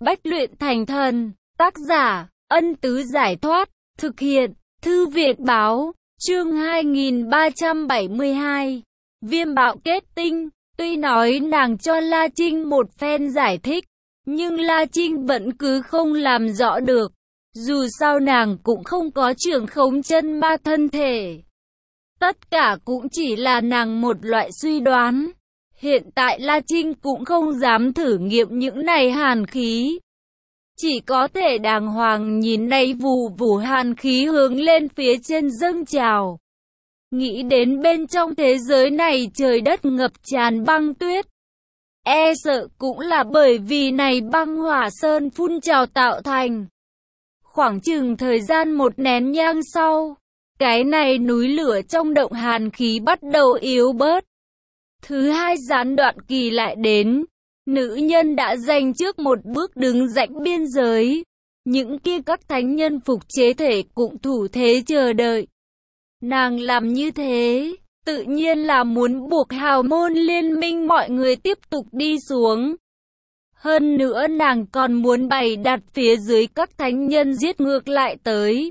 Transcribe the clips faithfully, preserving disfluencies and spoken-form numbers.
Bách luyện thành thần. Tác giả, Ân Tứ Giải Thoát. Thực hiện, Thư Việt Báo. Chương hai nghìn ba trăm bảy mươi hai. Viêm bạo kết tinh. Tuy nói nàng cho La Trinh một phen giải thích, nhưng La Trinh vẫn cứ không làm rõ được. Dù sao nàng cũng không có trưởng khống chân ma thân thể. Tất cả cũng chỉ là nàng một loại suy đoán. Hiện tại La Trinh cũng không dám thử nghiệm những này hàn khí. Chỉ có thể đàng hoàng nhìn này vù vù hàn khí hướng lên phía trên dâng trào. Nghĩ đến bên trong thế giới này trời đất ngập tràn băng tuyết. E sợ cũng là bởi vì này băng hỏa sơn phun trào tạo thành. Khoảng chừng thời gian một nén nhang sau, cái này núi lửa trong động hàn khí bắt đầu yếu bớt. Thứ hai gián đoạn kỳ lại đến, nữ nhân đã giành trước một bước đứng rãnh biên giới. Những kia các thánh nhân phục chế thể cũng thủ thế chờ đợi. Nàng làm như thế, tự nhiên là muốn buộc hào môn liên minh mọi người tiếp tục đi xuống. Hơn nữa nàng còn muốn bày đặt phía dưới các thánh nhân giết ngược lại tới.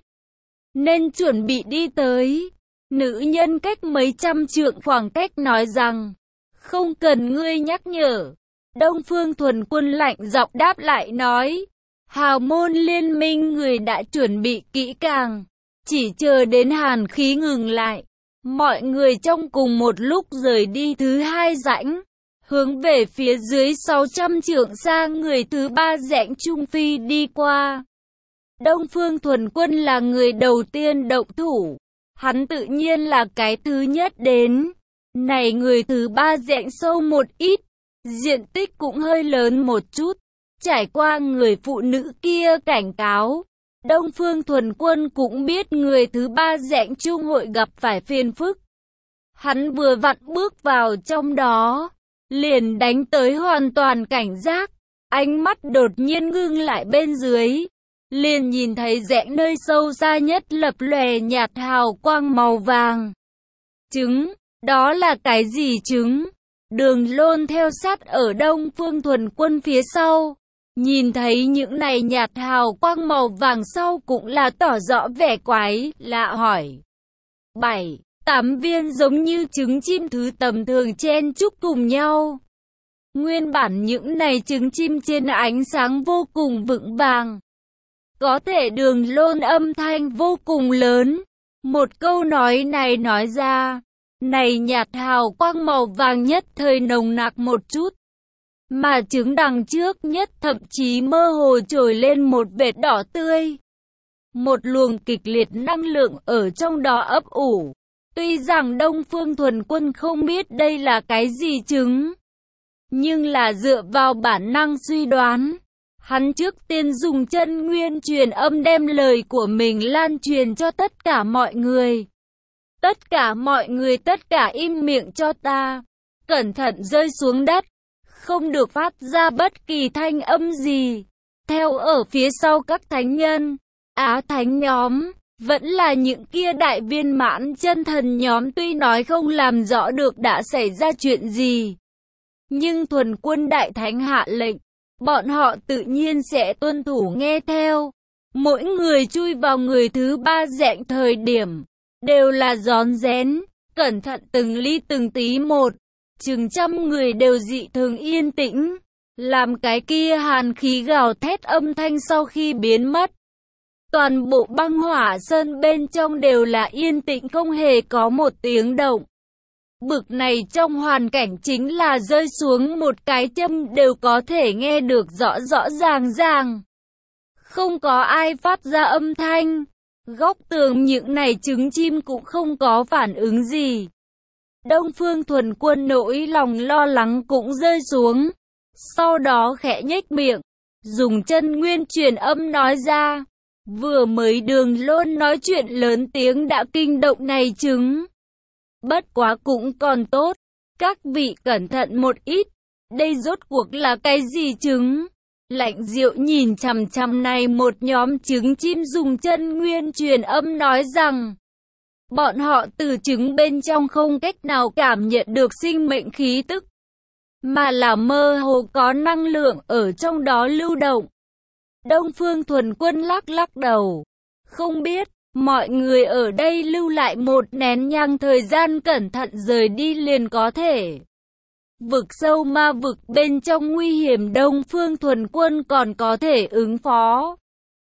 Nên chuẩn bị đi tới. Nữ nhân cách mấy trăm trượng khoảng cách nói rằng, không cần ngươi nhắc nhở. Đông Phương Thuần Quân lạnh giọng đáp lại nói, hào môn liên minh người đã chuẩn bị kỹ càng. Chỉ chờ đến hàn khí ngừng lại, mọi người trong cùng một lúc rời đi thứ hai rãnh, hướng về phía dưới sáu trăm trượng xa người thứ ba rãnh trung phi đi qua. Đông Phương Thuần Quân là người đầu tiên động thủ, hắn tự nhiên là cái thứ nhất đến. Này người thứ ba rãnh sâu một ít, diện tích cũng hơi lớn một chút. Trải qua người phụ nữ kia cảnh cáo, Đông Phương Thuần Quân cũng biết người thứ ba rãnh trung hội gặp phải phiền phức. Hắn vừa vặn bước vào trong đó, liền đánh tới hoàn toàn cảnh giác. Ánh mắt đột nhiên ngưng lại bên dưới, liền nhìn thấy rãnh nơi sâu xa nhất lập lòe nhạt hào quang màu vàng. Trứng, đó là cái gì trứng? Đường Lôn theo sát ở Đông Phương Thuần Quân phía sau. Nhìn thấy những này nhạt hào quang màu vàng sau cũng là tỏ rõ vẻ quái, lạ hỏi. Bảy, tám viên giống như trứng chim thứ tầm thường chen chúc cùng nhau. Nguyên bản những này trứng chim trên ánh sáng vô cùng vững vàng. Có thể Đường Lôn âm thanh vô cùng lớn. Một câu nói này nói ra, này nhạt hào quang màu vàng nhất thời nồng nặc một chút. Mà trứng đằng trước nhất thậm chí mơ hồ trồi lên một vệt đỏ tươi. Một luồng kịch liệt năng lượng ở trong đó ấp ủ. Tuy rằng Đông Phương Thuần Quân không biết đây là cái gì trứng, nhưng là dựa vào bản năng suy đoán. Hắn trước tiên dùng chân nguyên truyền âm đem lời của mình lan truyền cho tất cả mọi người. Tất cả mọi người tất cả im miệng cho ta. Cẩn thận rơi xuống đất. Không được phát ra bất kỳ thanh âm gì. Theo ở phía sau các thánh nhân, Á thánh nhóm, vẫn là những kia đại viên mãn chân thần nhóm tuy nói không làm rõ được đã xảy ra chuyện gì. Nhưng Thuần Quân đại thánh hạ lệnh, bọn họ tự nhiên sẽ tuân thủ nghe theo. Mỗi người chui vào người thứ ba rãnh thời điểm, đều là rón rén, cẩn thận từng ly từng tí một. Chừng trăm người đều dị thường yên tĩnh, làm cái kia hàn khí gào thét âm thanh sau khi biến mất. Toàn bộ băng hỏa sơn bên trong đều là yên tĩnh không hề có một tiếng động. Bực này trong hoàn cảnh chính là rơi xuống một cái châm đều có thể nghe được rõ rõ ràng ràng. Không có ai phát ra âm thanh, góc tường những này trứng chim cũng không có phản ứng gì. Đông Phương Thuần Quân nỗi lòng lo lắng cũng rơi xuống. Sau đó khẽ nhếch miệng, dùng chân nguyên truyền âm nói ra. Vừa mới Đường Lôn nói chuyện lớn tiếng đã kinh động này trứng. Bất quá cũng còn tốt, các vị cẩn thận một ít. Đây rốt cuộc là cái gì trứng? Lạnh Diệu nhìn chằm chằm này một nhóm trứng chim dùng chân nguyên truyền âm nói rằng, bọn họ từ trứng bên trong không cách nào cảm nhận được sinh mệnh khí tức, mà là mơ hồ có năng lượng ở trong đó lưu động. Đông Phương Thuần Quân lắc lắc đầu. Không biết, mọi người ở đây lưu lại một nén nhang thời gian cẩn thận rời đi liền có thể. Vực sâu ma vực bên trong nguy hiểm, Đông Phương Thuần Quân còn có thể ứng phó.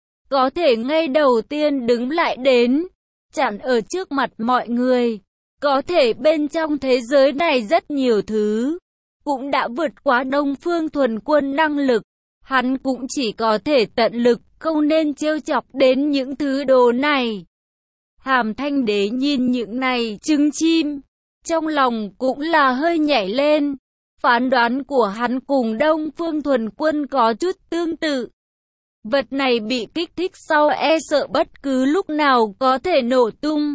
Có thể ngay đầu tiên đứng lại đến, chặn ở trước mặt mọi người. Có thể bên trong thế giới này rất nhiều thứ, cũng đã vượt quá Đông Phương Thuần Quân năng lực. Hắn cũng chỉ có thể tận lực, không nên trêu chọc đến những thứ đồ này. Hàm Thanh Đế nhìn những này trứng chim, trong lòng cũng là hơi nhảy lên. Phán đoán của hắn cùng Đông Phương Thuần Quân có chút tương tự. Vật này bị kích thích sau e sợ bất cứ lúc nào có thể nổ tung.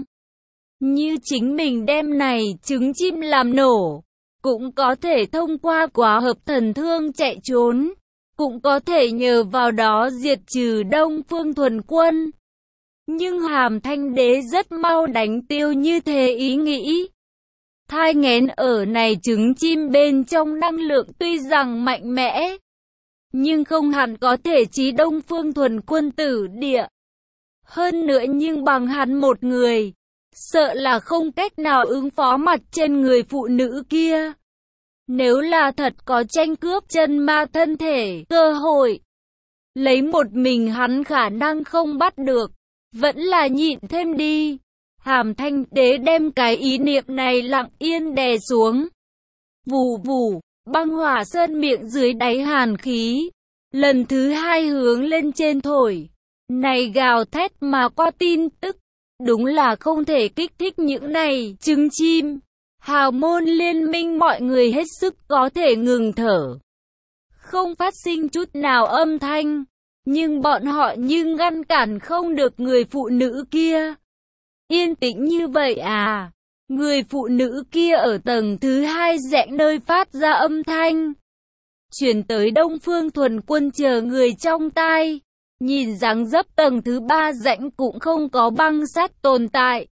Như chính mình đem này trứng chim làm nổ, cũng có thể thông qua quá hợp thần thương chạy trốn, cũng có thể nhờ vào đó diệt trừ Đông Phương Thuần Quân. Nhưng Hàm Thanh Đế rất mau đánh tiêu như thế ý nghĩ. Thai nghén ở này trứng chim bên trong năng lượng tuy rằng mạnh mẽ, nhưng không hẳn có thể chí Đông Phương Thuần Quân tử địa. Hơn nữa nhưng bằng hắn một người, sợ là không cách nào ứng phó mặt trên người phụ nữ kia. Nếu là thật có tranh cướp chân ma thân thể, cơ hội, lấy một mình hắn khả năng không bắt được, vẫn là nhịn thêm đi. Hàm Thanh Đế đem cái ý niệm này lặng yên đè xuống. Vù vù, băng hỏa sơn miệng dưới đáy hàn khí, lần thứ hai hướng lên trên thổi. Này gào thét mà qua tin tức, đúng là không thể kích thích những này trứng chim. Hào môn liên minh mọi người hết sức có thể ngừng thở, không phát sinh chút nào âm thanh, nhưng bọn họ nhưng ngăn cản không được người phụ nữ kia. Yên tĩnh như vậy à? Người phụ nữ kia ở tầng thứ hai rãnh nơi phát ra âm thanh, truyền tới Đông Phương Thuần Quân chờ người trong tai. Nhìn dáng dấp tầng thứ ba rãnh cũng không có băng sắt tồn tại.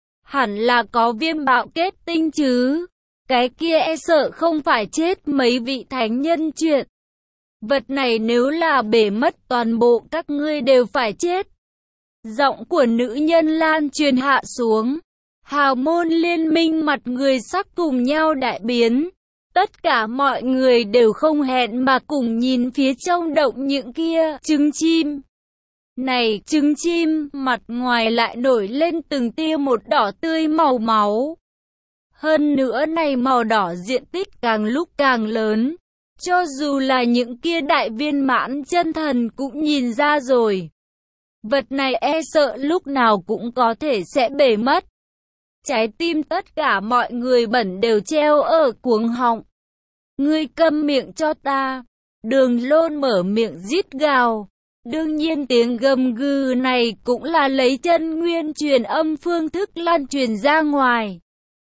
Hẳn là có viêm bạo kết tinh chứ. Cái kia e sợ không phải chết mấy vị thánh nhân chuyện. Vật này nếu là bể mất toàn bộ các ngươi đều phải chết. Giọng của nữ nhân lan truyền hạ xuống. Hào môn liên minh mặt người sắc cùng nhau đại biến. Tất cả mọi người đều không hẹn mà cùng nhìn phía trong động những kia trứng chim. Này trứng chim, mặt ngoài lại nổi lên từng tia một đỏ tươi màu máu. Hơn nữa này màu đỏ diện tích càng lúc càng lớn. Cho dù là những kia đại viên mãn chân thần cũng nhìn ra rồi. Vật này e sợ lúc nào cũng có thể sẽ bể mất. Trái tim tất cả mọi người bẩn đều treo ở cuống họng. Ngươi câm miệng cho ta. Đường Lôn mở miệng rít gào. Đương nhiên tiếng gầm gừ này cũng là lấy chân nguyên truyền âm phương thức lan truyền ra ngoài.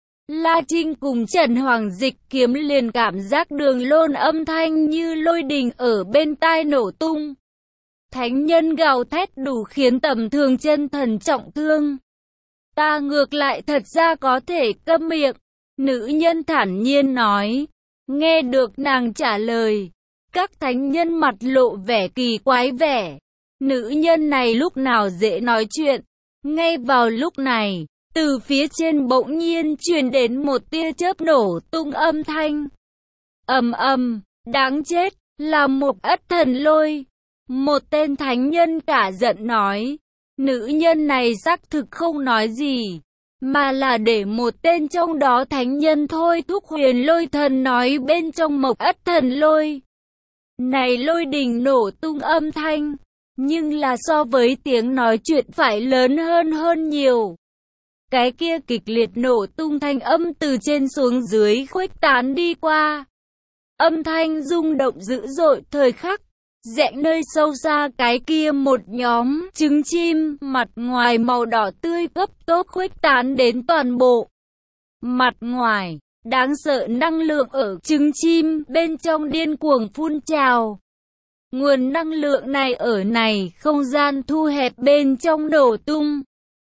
La Trinh cùng Trần Hoàng Dịch Kiếm liền cảm giác Đường Lôn âm thanh như lôi đình ở bên tai nổ tung. Thánh nhân gào thét đủ khiến tầm thường chân thần trọng thương. Ta ngược lại thật ra có thể câm miệng. Nữ nhân thản nhiên nói. Nghe được nàng trả lời, các thánh nhân mặt lộ vẻ kỳ quái vẻ. Nữ nhân này lúc nào dễ nói chuyện. Ngay vào lúc này, từ phía trên bỗng nhiên truyền đến một tia chớp nổ tung âm thanh. Ầm ầm, đáng chết, là một ất thần lôi. Một tên thánh nhân cả giận nói. Nữ nhân này xác thực không nói gì, mà là để một tên trong đó thánh nhân thôi thúc huyền lôi thần nói bên trong mộc ất thần lôi. Này lôi đình nổ tung âm thanh, nhưng là so với tiếng nói chuyện phải lớn hơn hơn nhiều. Cái kia kịch liệt nổ tung thanh âm từ trên xuống dưới khuếch tán đi qua. Âm thanh rung động dữ dội thời khắc. Rãnh nơi sâu xa cái kia một nhóm trứng chim mặt ngoài màu đỏ tươi cấp tốc khuếch tán đến toàn bộ. Mặt ngoài, đáng sợ năng lượng ở trứng chim bên trong điên cuồng phun trào. Nguồn năng lượng này ở này không gian thu hẹp bên trong nổ tung.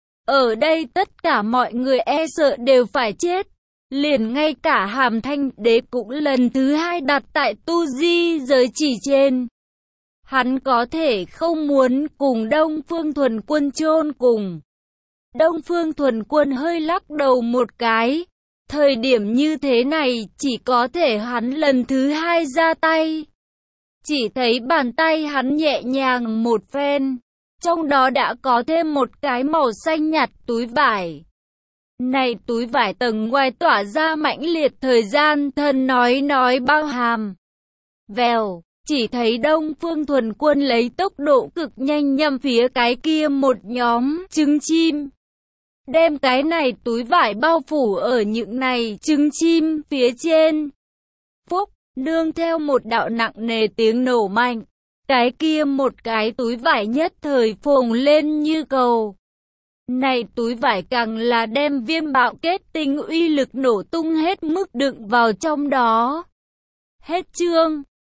Ở đây tất cả mọi người e sợ đều phải chết. Liền ngay cả Hàm Thanh Đế cũng lần thứ hai đặt tại tu di giới chỉ trên. Hắn có thể không muốn cùng Đông Phương Thuần Quân chôn cùng. Đông Phương Thuần Quân hơi lắc đầu một cái. Thời điểm như thế này chỉ có thể hắn lần thứ hai ra tay. Chỉ thấy bàn tay hắn nhẹ nhàng một phen. Trong đó đã có thêm một cái màu xanh nhạt túi vải. Này túi vải tầng ngoài tỏa ra mãnh liệt thời gian thân nói nói bao hàm. Vèo, chỉ thấy Đông Phương Thuần Quân lấy tốc độ cực nhanh nhằm phía cái kia một nhóm trứng chim. Đem cái này túi vải bao phủ ở những này trứng chim phía trên. Phúc, nương theo một đạo nặng nề tiếng nổ mạnh. Cái kia một cái túi vải nhất thời phồng lên như cầu. Này túi vải càng là đem viêm bạo kết tinh uy lực nổ tung hết mức đựng vào trong đó. Hết chương.